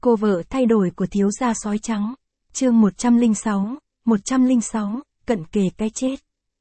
Cô vợ thay đổi của thiếu gia sói trắng. Chương 106, cận kề cái chết.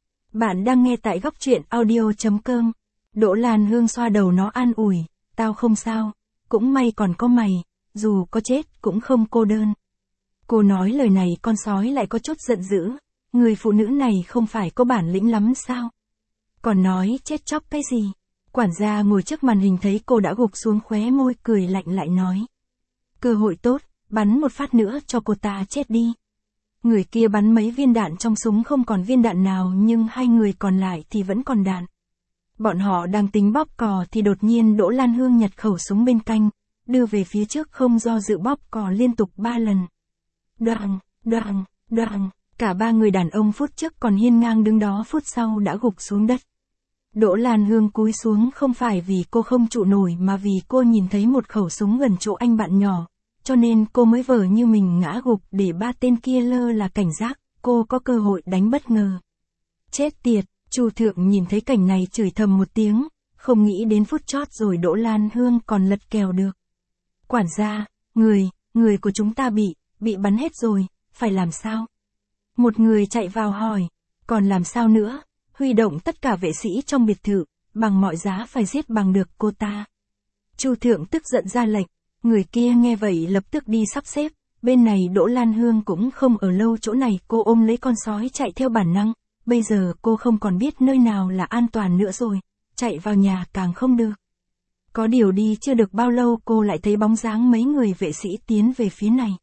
Bạn đang nghe tại góc truyện audio.com. Đỗ Lan Hương xoa đầu nó an ủi, tao không sao, cũng may còn có mày, dù có chết cũng không cô đơn. Cô nói lời này con sói lại có chút giận dữ, người phụ nữ này không phải có bản lĩnh lắm sao? Còn nói chết chóc cái gì? Quản gia ngồi trước màn hình thấy cô đã gục xuống khóe môi cười lạnh lại nói. Cơ hội tốt, bắn một phát nữa cho cô ta chết đi. Người kia bắn mấy viên đạn trong súng không còn viên đạn nào nhưng hai người còn lại thì vẫn còn đạn. Bọn họ đang tính bóp cò thì đột nhiên Đỗ Lan Hương nhặt khẩu súng bên cạnh, đưa về phía trước không do dự bóp cò liên tục 3 lần. Đoàng, đoàng, đoàng, cả ba người đàn ông phút trước còn hiên ngang đứng đó phút sau đã gục xuống đất. Đỗ Lan Hương cúi xuống không phải vì cô không trụ nổi mà vì cô nhìn thấy một khẩu súng gần chỗ anh bạn nhỏ, cho nên cô mới vờ như mình ngã gục để ba tên kia lơ là cảnh giác, cô có cơ hội đánh bất ngờ. Chết tiệt, Chu Thượng nhìn thấy cảnh này chửi thầm một tiếng, không nghĩ đến phút chót rồi Đỗ Lan Hương còn lật kèo được. Quản gia, người của chúng ta bị bắn hết rồi, phải làm sao? Một người chạy vào hỏi, còn làm sao nữa? Huy động tất cả vệ sĩ trong biệt thự, bằng mọi giá phải giết bằng được cô ta. Chu Thượng tức giận ra lệnh, người kia nghe vậy lập tức đi sắp xếp, bên này Đỗ Lan Hương cũng không ở lâu chỗ này, cô ôm lấy con sói chạy theo bản năng, bây giờ cô không còn biết nơi nào là an toàn nữa rồi, chạy vào nhà càng không được. Có điều đi chưa được bao lâu cô lại thấy bóng dáng mấy người vệ sĩ tiến về phía này.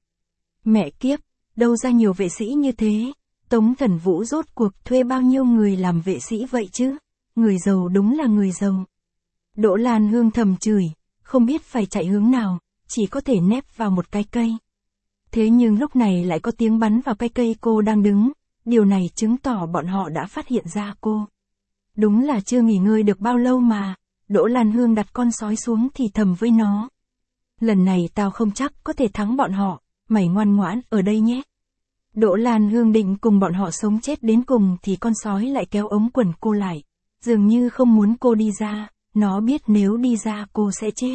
Mẹ kiếp, đâu ra nhiều vệ sĩ như thế? Tống Thần Vũ rốt cuộc thuê bao nhiêu người làm vệ sĩ vậy chứ? Người giàu đúng là người giàu. Đỗ Lan Hương thầm chửi, không biết phải chạy hướng nào, chỉ có thể nép vào một cái cây. Thế nhưng lúc này lại có tiếng bắn vào cái cây cô đang đứng, điều này chứng tỏ bọn họ đã phát hiện ra cô. Đúng là chưa nghỉ ngơi được bao lâu mà, Đỗ Lan Hương đặt con sói xuống thì thầm với nó. Lần này tao không chắc có thể thắng bọn họ, mày ngoan ngoãn ở đây nhé. Đỗ Lan Hương định cùng bọn họ sống chết đến cùng thì con sói lại kéo ống quần cô lại, dường như không muốn cô đi ra, nó biết nếu đi ra cô sẽ chết.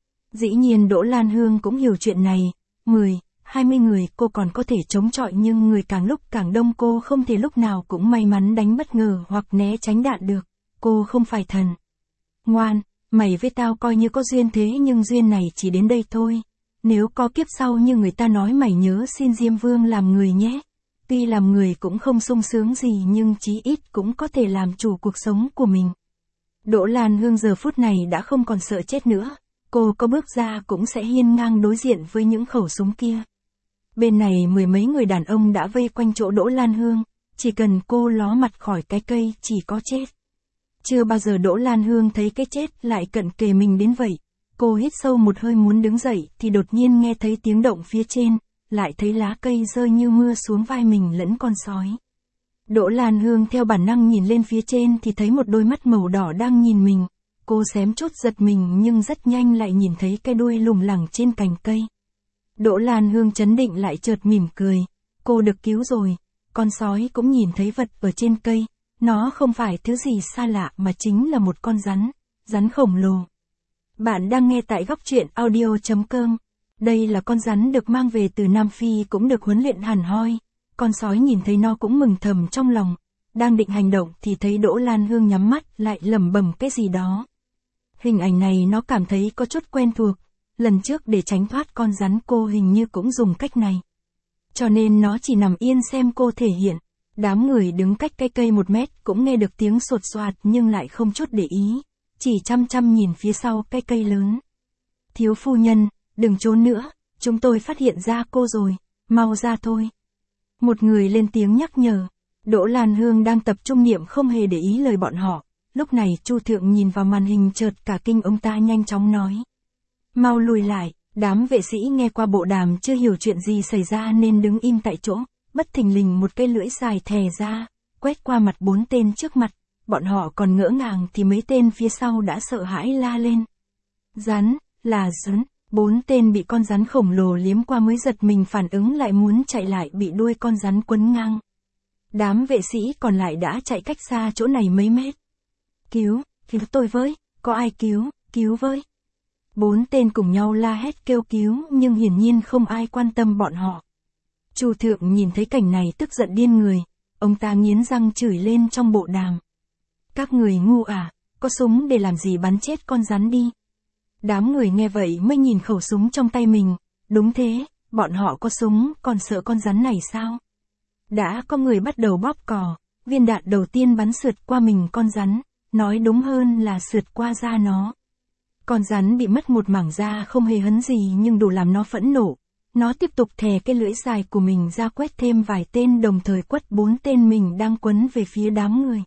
Dĩ nhiên Đỗ Lan Hương cũng hiểu chuyện này, 10, 20 người cô còn có thể chống chọi nhưng người càng lúc càng đông cô không thể lúc nào cũng may mắn đánh bất ngờ hoặc né tránh đạn được, cô không phải thần. Ngoan, mày với tao coi như có duyên thế nhưng duyên này chỉ đến đây thôi. Nếu có kiếp sau như người ta nói mày nhớ xin Diêm Vương làm người nhé. Tuy làm người cũng không sung sướng gì nhưng chí ít cũng có thể làm chủ cuộc sống của mình. Đỗ Lan Hương giờ phút này đã không còn sợ chết nữa. Cô có bước ra cũng sẽ hiên ngang đối diện với những khẩu súng kia. Bên này mười mấy người đàn ông đã vây quanh chỗ Đỗ Lan Hương. Chỉ cần cô ló mặt khỏi cái cây chỉ có chết. Chưa bao giờ Đỗ Lan Hương thấy cái chết lại cận kề mình đến vậy. Cô hít sâu một hơi muốn đứng dậy thì đột nhiên nghe thấy tiếng động phía trên, lại thấy lá cây rơi như mưa xuống vai mình lẫn con sói. Đỗ Lan Hương theo bản năng nhìn lên phía trên thì thấy một đôi mắt màu đỏ đang nhìn mình. Cô xém chút giật mình nhưng rất nhanh lại nhìn thấy cái đuôi lủng lẳng trên cành cây. Đỗ Lan Hương trấn định lại chợt mỉm cười. Cô được cứu rồi. Con sói cũng nhìn thấy vật ở trên cây. Nó không phải thứ gì xa lạ mà chính là một con rắn khổng lồ. Bạn đang nghe tại góc truyện audio.com. Đây là con rắn được mang về từ Nam Phi cũng được huấn luyện hẳn hoi. Con sói nhìn thấy nó cũng mừng thầm trong lòng. Đang định hành động thì thấy Đỗ Lan Hương nhắm mắt lại lẩm bẩm cái gì đó. Hình ảnh này nó cảm thấy có chút quen thuộc. Lần trước để tránh thoát con rắn cô hình như cũng dùng cách này. Cho nên nó chỉ nằm yên xem cô thể hiện. Đám người đứng cách cái cây 1 mét cũng nghe được tiếng sột soạt nhưng lại không chút để ý. Chỉ chăm chăm nhìn phía sau cái cây lớn. Thiếu phu nhân, đừng trốn nữa, chúng tôi phát hiện ra cô rồi, mau ra thôi. Một người lên tiếng nhắc nhở. Đỗ Lan Hương đang tập trung niệm không hề để ý lời bọn họ. Lúc này Chu Thượng nhìn vào màn hình chợt cả kinh ông ta nhanh chóng nói. Mau lùi lại, đám vệ sĩ nghe qua bộ đàm chưa hiểu chuyện gì xảy ra nên đứng im tại chỗ. Bất thình lình một cây lưỡi dài thè ra, quét qua mặt 4 tên trước mặt. Bọn họ còn ngỡ ngàng thì mấy tên phía sau đã sợ hãi la lên. Rắn, là rắn, 4 tên bị con rắn khổng lồ liếm qua mới giật mình phản ứng lại muốn chạy lại bị đuôi con rắn quấn ngang. Đám vệ sĩ còn lại đã chạy cách xa chỗ này mấy mét. Cứu tôi với, có ai cứu với. 4 tên cùng nhau la hét kêu cứu nhưng hiển nhiên không ai quan tâm bọn họ. Chu thượng nhìn thấy cảnh này tức giận điên người, ông ta nghiến răng chửi lên trong bộ đàm. Các người ngu à, có súng để làm gì bắn chết con rắn đi. Đám người nghe vậy mới nhìn khẩu súng trong tay mình, đúng thế, bọn họ có súng còn sợ con rắn này sao? Đã có người bắt đầu bóp cò, viên đạn đầu tiên bắn sượt qua mình con rắn, nói đúng hơn là sượt qua da nó. Con rắn bị mất một mảng da không hề hấn gì nhưng đủ làm nó phẫn nộ. Nó tiếp tục thè cái lưỡi dài của mình ra quét thêm vài tên đồng thời quất 4 tên mình đang quấn về phía đám người.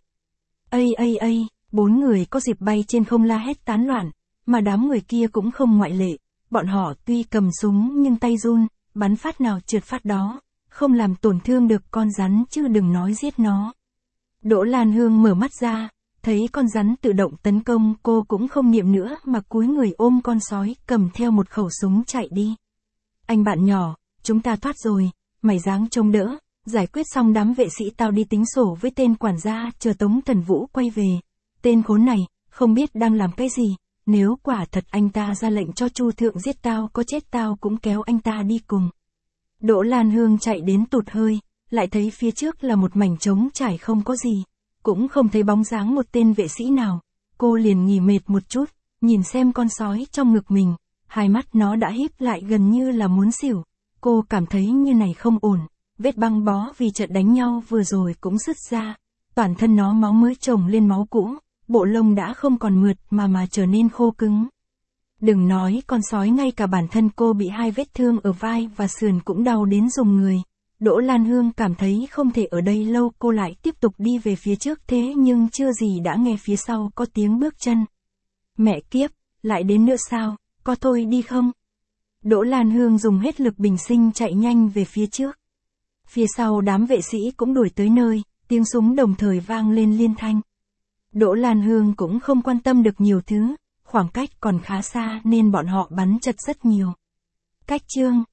Ây, 4 người có dịp bay trên không la hét tán loạn, mà đám người kia cũng không ngoại lệ. Bọn họ tuy cầm súng nhưng tay run, bắn phát nào trượt phát đó, không làm tổn thương được con rắn chứ đừng nói giết nó. Đỗ Lan Hương mở mắt ra, thấy con rắn tự động tấn công, cô cũng không niệm nữa mà cúi người ôm con sói cầm theo một khẩu súng chạy đi. Anh bạn nhỏ, chúng ta thoát rồi, mày dáng trông đỡ, giải quyết xong đám vệ sĩ tao đi tính sổ với tên quản gia chờ Tống Thần Vũ quay về. Tên khốn này, không biết đang làm cái gì, nếu quả thật anh ta ra lệnh cho Chu thượng giết tao có chết tao cũng kéo anh ta đi cùng. Đỗ Lan Hương chạy đến tụt hơi, lại thấy phía trước là một mảnh trống trải không có gì, cũng không thấy bóng dáng một tên vệ sĩ nào. Cô liền nghỉ mệt một chút, nhìn xem con sói trong ngực mình, hai mắt nó đã híp lại gần như là muốn xỉu. Cô cảm thấy như này không ổn, vết băng bó vì trận đánh nhau vừa rồi cũng sứt ra, toàn thân nó máu mới chồng lên máu cũ, bộ lông đã không còn mượt mà trở nên khô cứng. Đừng nói con sói, ngay cả bản thân cô bị 2 vết thương ở vai và sườn cũng đau đến rùng người. Đỗ Lan Hương cảm thấy không thể ở đây lâu, cô lại tiếp tục đi về phía trước, thế nhưng chưa gì đã nghe phía sau có tiếng bước chân. Mẹ kiếp, lại đến nữa sao, có thôi đi không? Đỗ Lan Hương dùng hết lực bình sinh chạy nhanh về phía trước. Phía sau đám vệ sĩ cũng đuổi tới nơi, tiếng súng đồng thời vang lên liên thanh. Đỗ Lan Hương cũng không quan tâm được nhiều thứ, khoảng cách còn khá xa nên bọn họ bắn chật rất nhiều. Cách chương